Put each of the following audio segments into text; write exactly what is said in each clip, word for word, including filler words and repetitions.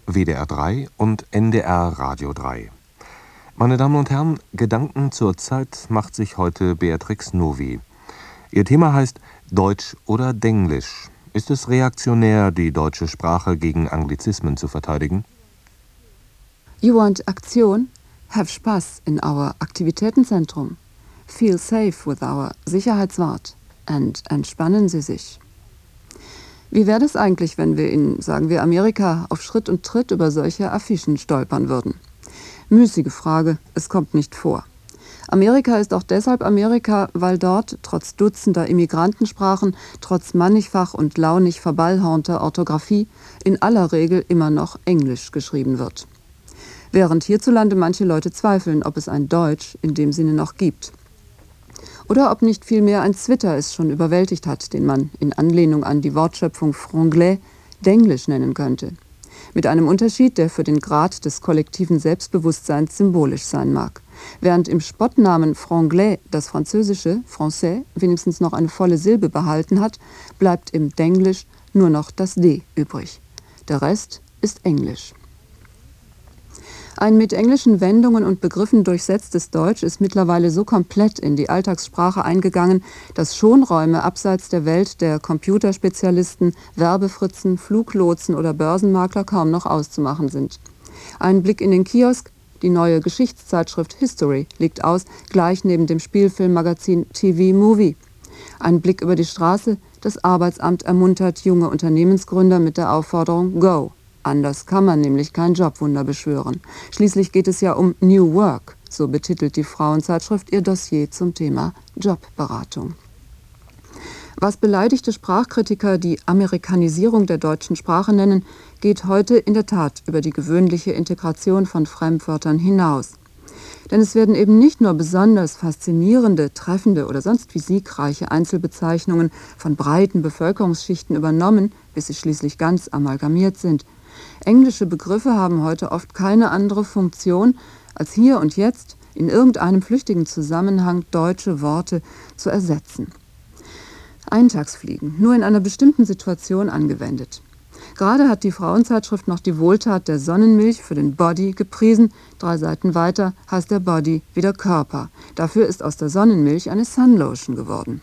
W D R drei und N D R Radio drei. Meine Damen und Herren, Gedanken zur Zeit macht sich heute Beatrix Novi. Ihr Thema heißt Deutsch oder Denglisch. Ist es reaktionär, die deutsche Sprache gegen Anglizismen zu verteidigen? You want Aktion? Have Spaß in our Aktivitätenzentrum. Feel safe with our Sicherheitswart. And entspannen Sie sich. Wie wäre das eigentlich, wenn wir in, sagen wir, Amerika auf Schritt und Tritt über solche Affischen stolpern würden? Müßige Frage, es kommt nicht vor. Amerika ist auch deshalb Amerika, weil dort, trotz dutzender Immigrantensprachen, trotz mannigfach und launig verballhornter Orthographie, in aller Regel immer noch Englisch geschrieben wird. Während hierzulande manche Leute zweifeln, ob es ein Deutsch in dem Sinne noch gibt. Oder ob nicht vielmehr ein Zwitter es schon überwältigt hat, den man in Anlehnung an die Wortschöpfung Franglais Denglisch nennen könnte. Mit einem Unterschied, der für den Grad des kollektiven Selbstbewusstseins symbolisch sein mag. Während im Spottnamen Franglais das französische Français wenigstens noch eine volle Silbe behalten hat, bleibt im Denglisch nur noch das D übrig. Der Rest ist Englisch. Ein mit englischen Wendungen und Begriffen durchsetztes Deutsch ist mittlerweile so komplett in die Alltagssprache eingegangen, dass Schonräume abseits der Welt der Computerspezialisten, Werbefritzen, Fluglotsen oder Börsenmakler kaum noch auszumachen sind. Ein Blick in den Kiosk, die neue Geschichtszeitschrift History liegt aus, gleich neben dem Spielfilmmagazin T V Movie. Ein Blick über die Straße, das Arbeitsamt ermuntert junge Unternehmensgründer mit der Aufforderung Go. Anders kann man nämlich kein Jobwunder beschwören. Schließlich geht es ja um New Work, so betitelt die Frauenzeitschrift ihr Dossier zum Thema Jobberatung. Was beleidigte Sprachkritiker die Amerikanisierung der deutschen Sprache nennen, geht heute in der Tat über die gewöhnliche Integration von Fremdwörtern hinaus. Denn es werden eben nicht nur besonders faszinierende, treffende oder sonst wie siegreiche Einzelbezeichnungen von breiten Bevölkerungsschichten übernommen, bis sie schließlich ganz amalgamiert sind. Englische Begriffe haben heute oft keine andere Funktion, als hier und jetzt in irgendeinem flüchtigen Zusammenhang deutsche Worte zu ersetzen. Eintagsfliegen, nur in einer bestimmten Situation angewendet. Gerade hat die Frauenzeitschrift noch die Wohltat der Sonnenmilch für den Body gepriesen. Drei Seiten weiter heißt der Body wieder Körper. Dafür ist aus der Sonnenmilch eine Sunlotion geworden.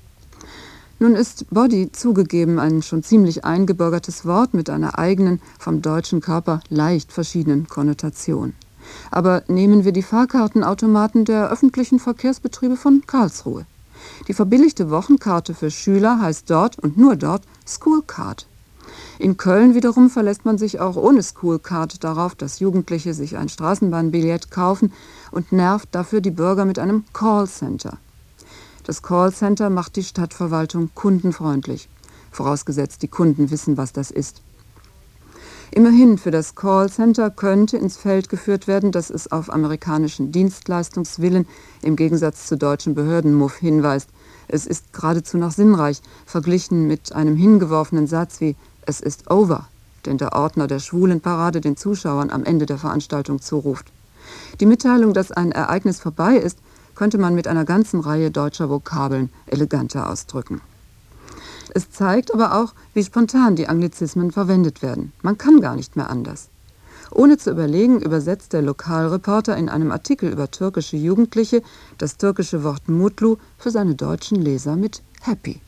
Nun ist Body zugegeben ein schon ziemlich eingebürgertes Wort mit einer eigenen, vom deutschen Körper leicht verschiedenen Konnotation. Aber nehmen wir die Fahrkartenautomaten der öffentlichen Verkehrsbetriebe von Karlsruhe. Die verbilligte Wochenkarte für Schüler heißt dort und nur dort Schoolcard. In Köln wiederum verlässt man sich auch ohne Schoolcard darauf, dass Jugendliche sich ein Straßenbahnbillett kaufen und nervt dafür die Bürger mit einem Callcenter. Das Callcenter macht die Stadtverwaltung kundenfreundlich, vorausgesetzt die Kunden wissen, was das ist. Immerhin, für das Callcenter könnte ins Feld geführt werden, dass es auf amerikanischen Dienstleistungswillen im Gegensatz zu deutschen Behördenmuff hinweist. Es ist geradezu noch sinnreich, verglichen mit einem hingeworfenen Satz wie „Es ist over“, den der Ordner der Schwulenparade den Zuschauern am Ende der Veranstaltung zuruft. Die Mitteilung, dass ein Ereignis vorbei ist, könnte man mit einer ganzen Reihe deutscher Vokabeln eleganter ausdrücken. Es zeigt aber auch, wie spontan die Anglizismen verwendet werden. Man kann gar nicht mehr anders. Ohne zu überlegen, übersetzt der Lokalreporter in einem Artikel über türkische Jugendliche das türkische Wort Mutlu für seine deutschen Leser mit Happy.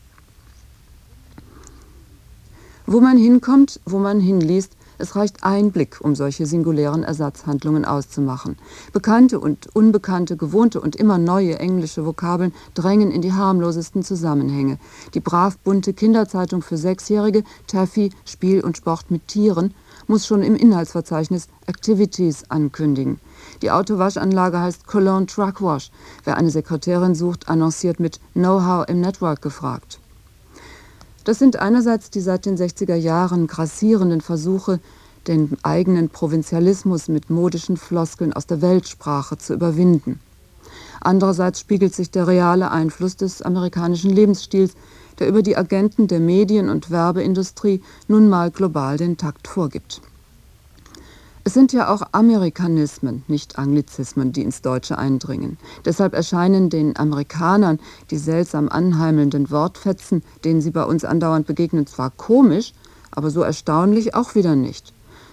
Wo man hinkommt, wo man hinliest, es reicht ein Blick, um solche singulären Ersatzhandlungen auszumachen. Bekannte und unbekannte, gewohnte und immer neue englische Vokabeln drängen in die harmlosesten Zusammenhänge. Die brav bunte Kinderzeitung für Sechsjährige, Taffy, Spiel und Sport mit Tieren, muss schon im Inhaltsverzeichnis Activities ankündigen. Die Autowaschanlage heißt Cologne Truck Wash. Wer eine Sekretärin sucht, annonciert mit Know-how im Network gefragt. Das sind einerseits die seit den sechziger Jahren grassierenden Versuche, den eigenen Provinzialismus mit modischen Floskeln aus der Weltsprache zu überwinden. Andererseits spiegelt sich der reale Einfluss des amerikanischen Lebensstils, der über die Agenten der Medien- und Werbeindustrie nun mal global den Takt vorgibt. Es sind ja auch Amerikanismen, nicht Anglizismen, die ins Deutsche eindringen. Deshalb erscheinen den Amerikanern die seltsam anheimelnden Wortfetzen, denen sie bei uns andauernd begegnen, zwar komisch, aber so erstaunlich auch wieder nicht.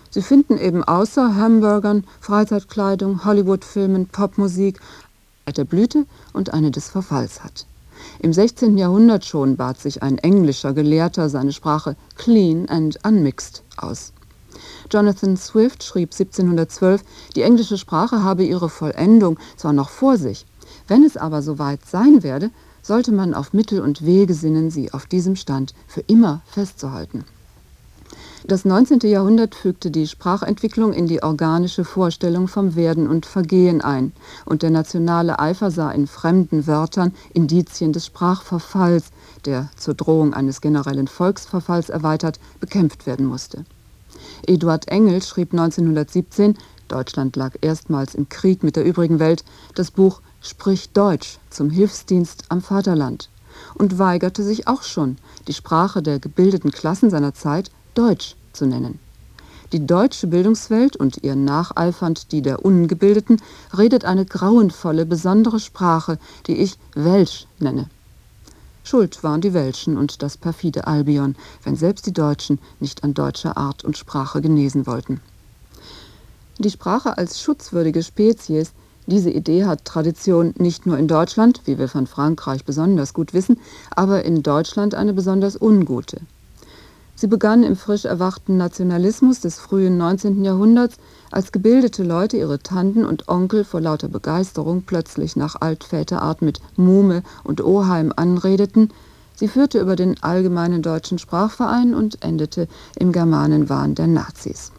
Sie finden eben außer Hamburgern, Freizeitkleidung, Hollywood-Filmen, Popmusik eine der Blüte und eine des Verfalls hat. Im sechzehnten Jahrhundert schon bat sich ein englischer Gelehrter seine Sprache clean and unmixed aus. Jonathan Swift schrieb siebzehnhundertzwölf, die englische Sprache habe ihre Vollendung zwar noch vor sich, wenn es aber soweit sein werde, sollte man auf Mittel und Wege sinnen, sie auf diesem Stand für immer festzuhalten. Das neunzehnte Jahrhundert fügte die Sprachentwicklung in die organische Vorstellung vom Werden und Vergehen ein, und der nationale Eifer sah in fremden Wörtern Indizien des Sprachverfalls, der zur Drohung eines generellen Volksverfalls erweitert bekämpft werden musste. Eduard Engel schrieb neunzehnhundertsiebzehn, Deutschland lag erstmals im Krieg mit der übrigen Welt, das Buch »Sprich Deutsch« zum Hilfsdienst am Vaterland und weigerte sich auch schon, die Sprache der gebildeten Klassen seiner Zeit Deutsch zu nennen. Die deutsche Bildungswelt und ihr nacheifernd die der Ungebildeten redet eine grauenvolle, besondere Sprache, die ich Welsch nenne. Schuld waren die Welschen und das perfide Albion, wenn selbst die Deutschen nicht an deutscher Art und Sprache genesen wollten. Die Sprache als schutzwürdige Spezies, diese Idee hat Tradition nicht nur in Deutschland, wie wir von Frankreich besonders gut wissen, aber in Deutschland eine besonders ungute. Sie begann im frisch erwachten Nationalismus des frühen neunzehnten Jahrhunderts, als gebildete Leute ihre Tanten und Onkel vor lauter Begeisterung plötzlich nach Altväterart mit Muhme und Oheim anredeten. Sie führte über den Allgemeinen Deutschen Sprachverein und endete im Germanenwahn der Nazis.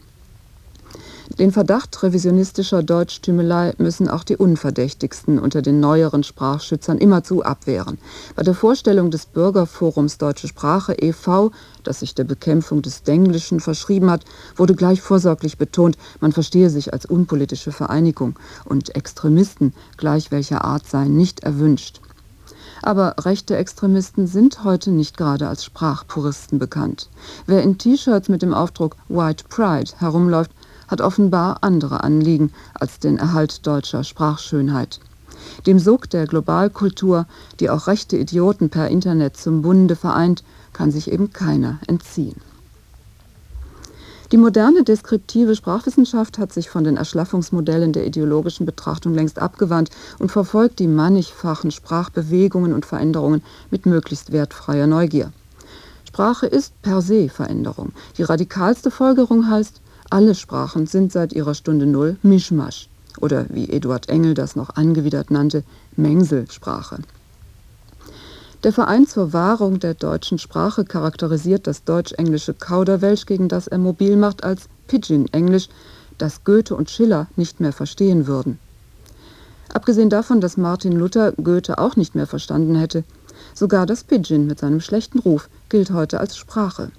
Den Verdacht revisionistischer Deutschtümelei müssen auch die Unverdächtigsten unter den neueren Sprachschützern immerzu abwehren. Bei der Vorstellung des Bürgerforums Deutsche Sprache e V, das sich der Bekämpfung des Denglischen verschrieben hat, wurde gleich vorsorglich betont, man verstehe sich als unpolitische Vereinigung und Extremisten gleich welcher Art seien nicht erwünscht. Aber rechte Extremisten sind heute nicht gerade als Sprachpuristen bekannt. Wer in T-Shirts mit dem Aufdruck White Pride herumläuft, hat offenbar andere Anliegen als den Erhalt deutscher Sprachschönheit. Dem Sog der Globalkultur, die auch rechte Idioten per Internet zum Bunde vereint, kann sich eben keiner entziehen. Die moderne deskriptive Sprachwissenschaft hat sich von den Erschlaffungsmodellen der ideologischen Betrachtung längst abgewandt und verfolgt die mannigfachen Sprachbewegungen und Veränderungen mit möglichst wertfreier Neugier. Sprache ist per se Veränderung. Die radikalste Folgerung heißt, alle Sprachen sind seit ihrer Stunde Null Mischmasch oder wie Eduard Engel das noch angewidert nannte, Mengselsprache. Der Verein zur Wahrung der deutschen Sprache charakterisiert das deutsch-englische Kauderwelsch, gegen das er mobil macht, als Pidgin-Englisch, das Goethe und Schiller nicht mehr verstehen würden. Abgesehen davon, dass Martin Luther Goethe auch nicht mehr verstanden hätte, sogar das Pidgin mit seinem schlechten Ruf gilt heute als Sprache.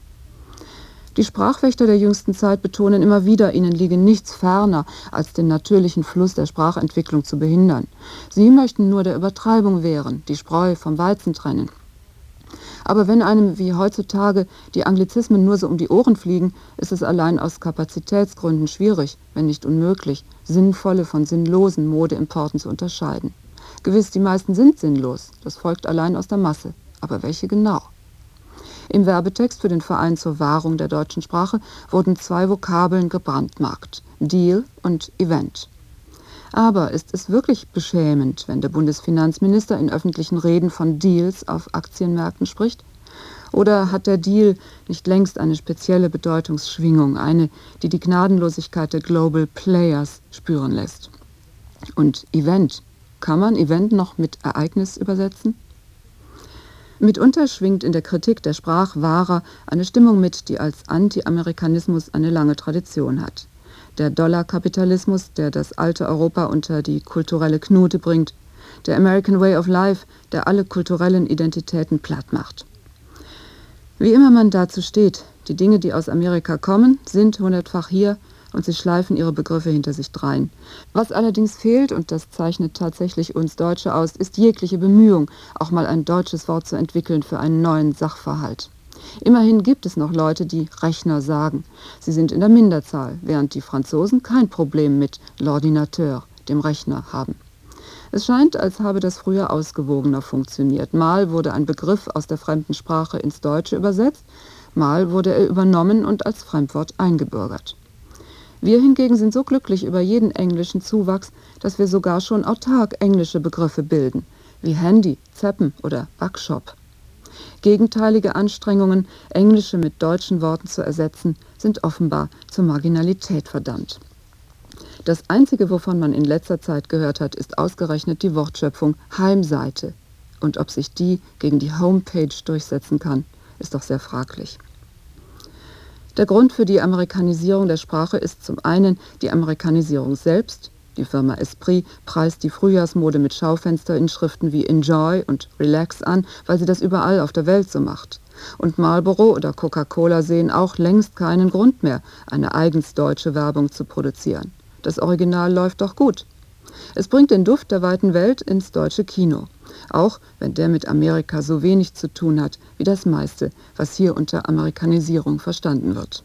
Die Sprachwächter der jüngsten Zeit betonen immer wieder, ihnen liege nichts ferner, als den natürlichen Fluss der Sprachentwicklung zu behindern. Sie möchten nur der Übertreibung wehren, die Spreu vom Weizen trennen. Aber wenn einem wie heutzutage die Anglizismen nur so um die Ohren fliegen, ist es allein aus Kapazitätsgründen schwierig, wenn nicht unmöglich, sinnvolle von sinnlosen Modeimporten zu unterscheiden. Gewiss, die meisten sind sinnlos, das folgt allein aus der Masse. Aber welche genau? Im Werbetext für den Verein zur Wahrung der deutschen Sprache wurden zwei Vokabeln gebrandmarkt: Deal und Event. Aber ist es wirklich beschämend, wenn der Bundesfinanzminister in öffentlichen Reden von Deals auf Aktienmärkten spricht? Oder hat der Deal nicht längst eine spezielle Bedeutungsschwingung, eine, die die Gnadenlosigkeit der Global Players spüren lässt? Und Event, kann man Event noch mit Ereignis übersetzen? Mitunter schwingt in der Kritik der Sprachwahrer eine Stimmung mit, die als Anti-Amerikanismus eine lange Tradition hat. Der Dollarkapitalismus, der das alte Europa unter die kulturelle Knute bringt. Der American Way of Life, der alle kulturellen Identitäten platt macht. Wie immer man dazu steht, die Dinge, die aus Amerika kommen, sind hundertfach hier und sie schleifen ihre Begriffe hinter sich drein. Was allerdings fehlt, und das zeichnet tatsächlich uns Deutsche aus, ist jegliche Bemühung, auch mal ein deutsches Wort zu entwickeln für einen neuen Sachverhalt. Immerhin gibt es noch Leute, die Rechner sagen. Sie sind in der Minderzahl, während die Franzosen kein Problem mit l'ordinateur, dem Rechner, haben. Es scheint, als habe das früher ausgewogener funktioniert. Mal wurde ein Begriff aus der fremden Sprache ins Deutsche übersetzt, mal wurde er übernommen und als Fremdwort eingebürgert. Wir hingegen sind so glücklich über jeden englischen Zuwachs, dass wir sogar schon autark englische Begriffe bilden, wie Handy, Zappen oder Backshop. Gegenteilige Anstrengungen, englische mit deutschen Worten zu ersetzen, sind offenbar zur Marginalität verdammt. Das Einzige, wovon man in letzter Zeit gehört hat, ist ausgerechnet die Wortschöpfung Heimseite. Und ob sich die gegen die Homepage durchsetzen kann, ist doch sehr fraglich. Der Grund für die Amerikanisierung der Sprache ist zum einen die Amerikanisierung selbst. Die Firma Esprit preist die Frühjahrsmode mit Schaufensterinschriften wie Enjoy und Relax an, weil sie das überall auf der Welt so macht. Und Marlboro oder Coca-Cola sehen auch längst keinen Grund mehr, eine eigens deutsche Werbung zu produzieren. Das Original läuft doch gut. Es bringt den Duft der weiten Welt ins deutsche Kino, auch wenn der mit Amerika so wenig zu tun hat wie das meiste, was hier unter Amerikanisierung verstanden wird.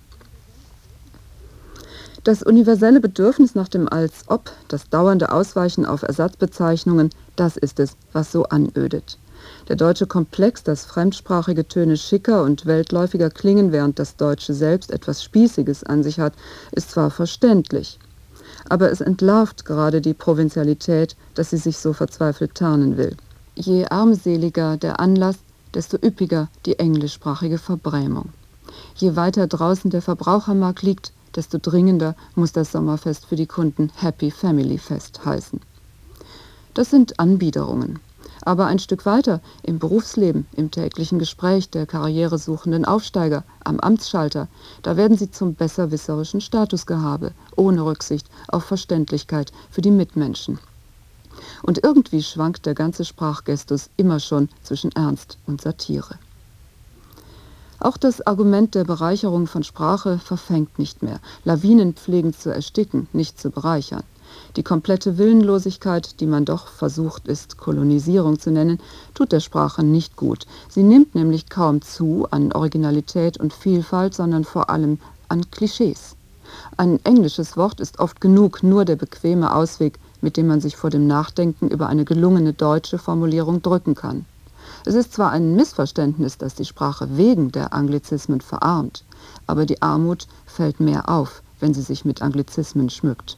Das universelle Bedürfnis nach dem Als-Ob, das dauernde Ausweichen auf Ersatzbezeichnungen, das ist es, was so anödet. Der deutsche Komplex, dass fremdsprachige Töne schicker und weltläufiger klingen, während das Deutsche selbst etwas Spießiges an sich hat, ist zwar verständlich, aber es entlarvt gerade die Provinzialität, dass sie sich so verzweifelt tarnen will. Je armseliger der Anlass, desto üppiger die englischsprachige Verbrämung. Je weiter draußen der Verbrauchermarkt liegt, desto dringender muss das Sommerfest für die Kunden Happy Family Fest heißen. Das sind Anbiederungen. Aber ein Stück weiter, im Berufsleben, im täglichen Gespräch der karrieresuchenden Aufsteiger, am Amtsschalter, da werden sie zum besserwisserischen Statusgehabe, ohne Rücksicht auf Verständlichkeit für die Mitmenschen. Und irgendwie schwankt der ganze Sprachgestus immer schon zwischen Ernst und Satire. Auch das Argument der Bereicherung von Sprache verfängt nicht mehr. Lawinen pflegen zu ersticken, nicht zu bereichern. Die komplette Willenlosigkeit, die man doch versucht ist, Kolonisierung zu nennen, tut der Sprache nicht gut. Sie nimmt nämlich kaum zu an Originalität und Vielfalt, sondern vor allem an Klischees. Ein englisches Wort ist oft genug nur der bequeme Ausweg, mit dem man sich vor dem Nachdenken über eine gelungene deutsche Formulierung drücken kann. Es ist zwar ein Missverständnis, dass die Sprache wegen der Anglizismen verarmt, aber die Armut fällt mehr auf, wenn sie sich mit Anglizismen schmückt.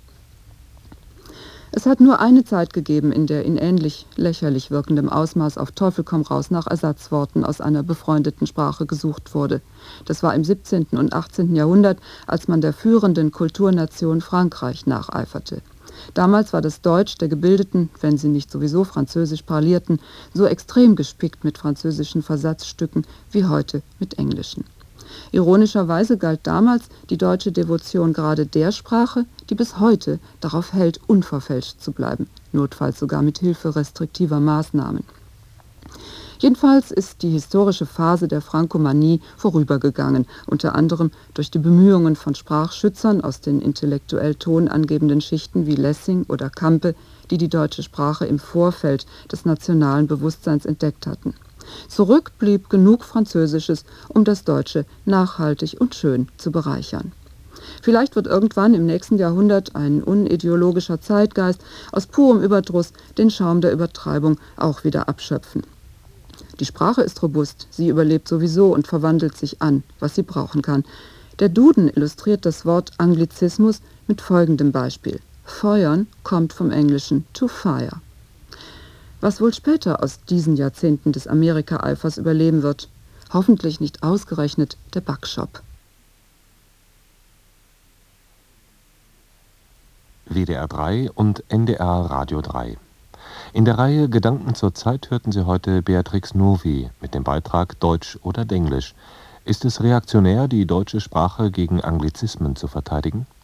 Es hat nur eine Zeit gegeben, in der in ähnlich lächerlich wirkendem Ausmaß auf Teufel komm raus nach Ersatzworten aus einer befreundeten Sprache gesucht wurde. Das war im siebzehnten und achtzehnten Jahrhundert, als man der führenden Kulturnation Frankreich nacheiferte. Damals war das Deutsch der Gebildeten, wenn sie nicht sowieso Französisch parlierten, so extrem gespickt mit französischen Versatzstücken wie heute mit englischen. Ironischerweise galt damals die deutsche Devotion gerade der Sprache, die bis heute darauf hält, unverfälscht zu bleiben, notfalls sogar mit Hilfe restriktiver Maßnahmen. Jedenfalls ist die historische Phase der Frankomanie vorübergegangen, unter anderem durch die Bemühungen von Sprachschützern aus den intellektuell tonangebenden Schichten wie Lessing oder Campe, die die deutsche Sprache im Vorfeld des nationalen Bewusstseins entdeckt hatten. Zurück blieb genug Französisches, um das Deutsche nachhaltig und schön zu bereichern. Vielleicht wird irgendwann im nächsten Jahrhundert ein unideologischer Zeitgeist aus purem Überdruss den Schaum der Übertreibung auch wieder abschöpfen. Die Sprache ist robust, sie überlebt sowieso und verwandelt sich an, was sie brauchen kann. Der Duden illustriert das Wort Anglizismus mit folgendem Beispiel. Feuern kommt vom Englischen to fire. Was wohl später aus diesen Jahrzehnten des Amerika-Eifers überleben wird, hoffentlich nicht ausgerechnet der Backshop. W D R drei und N D R Radio drei. In der Reihe Gedanken zur Zeit hörten Sie heute Beatrix Novi mit dem Beitrag Deutsch oder Denglisch. Ist es reaktionär, die deutsche Sprache gegen Anglizismen zu verteidigen?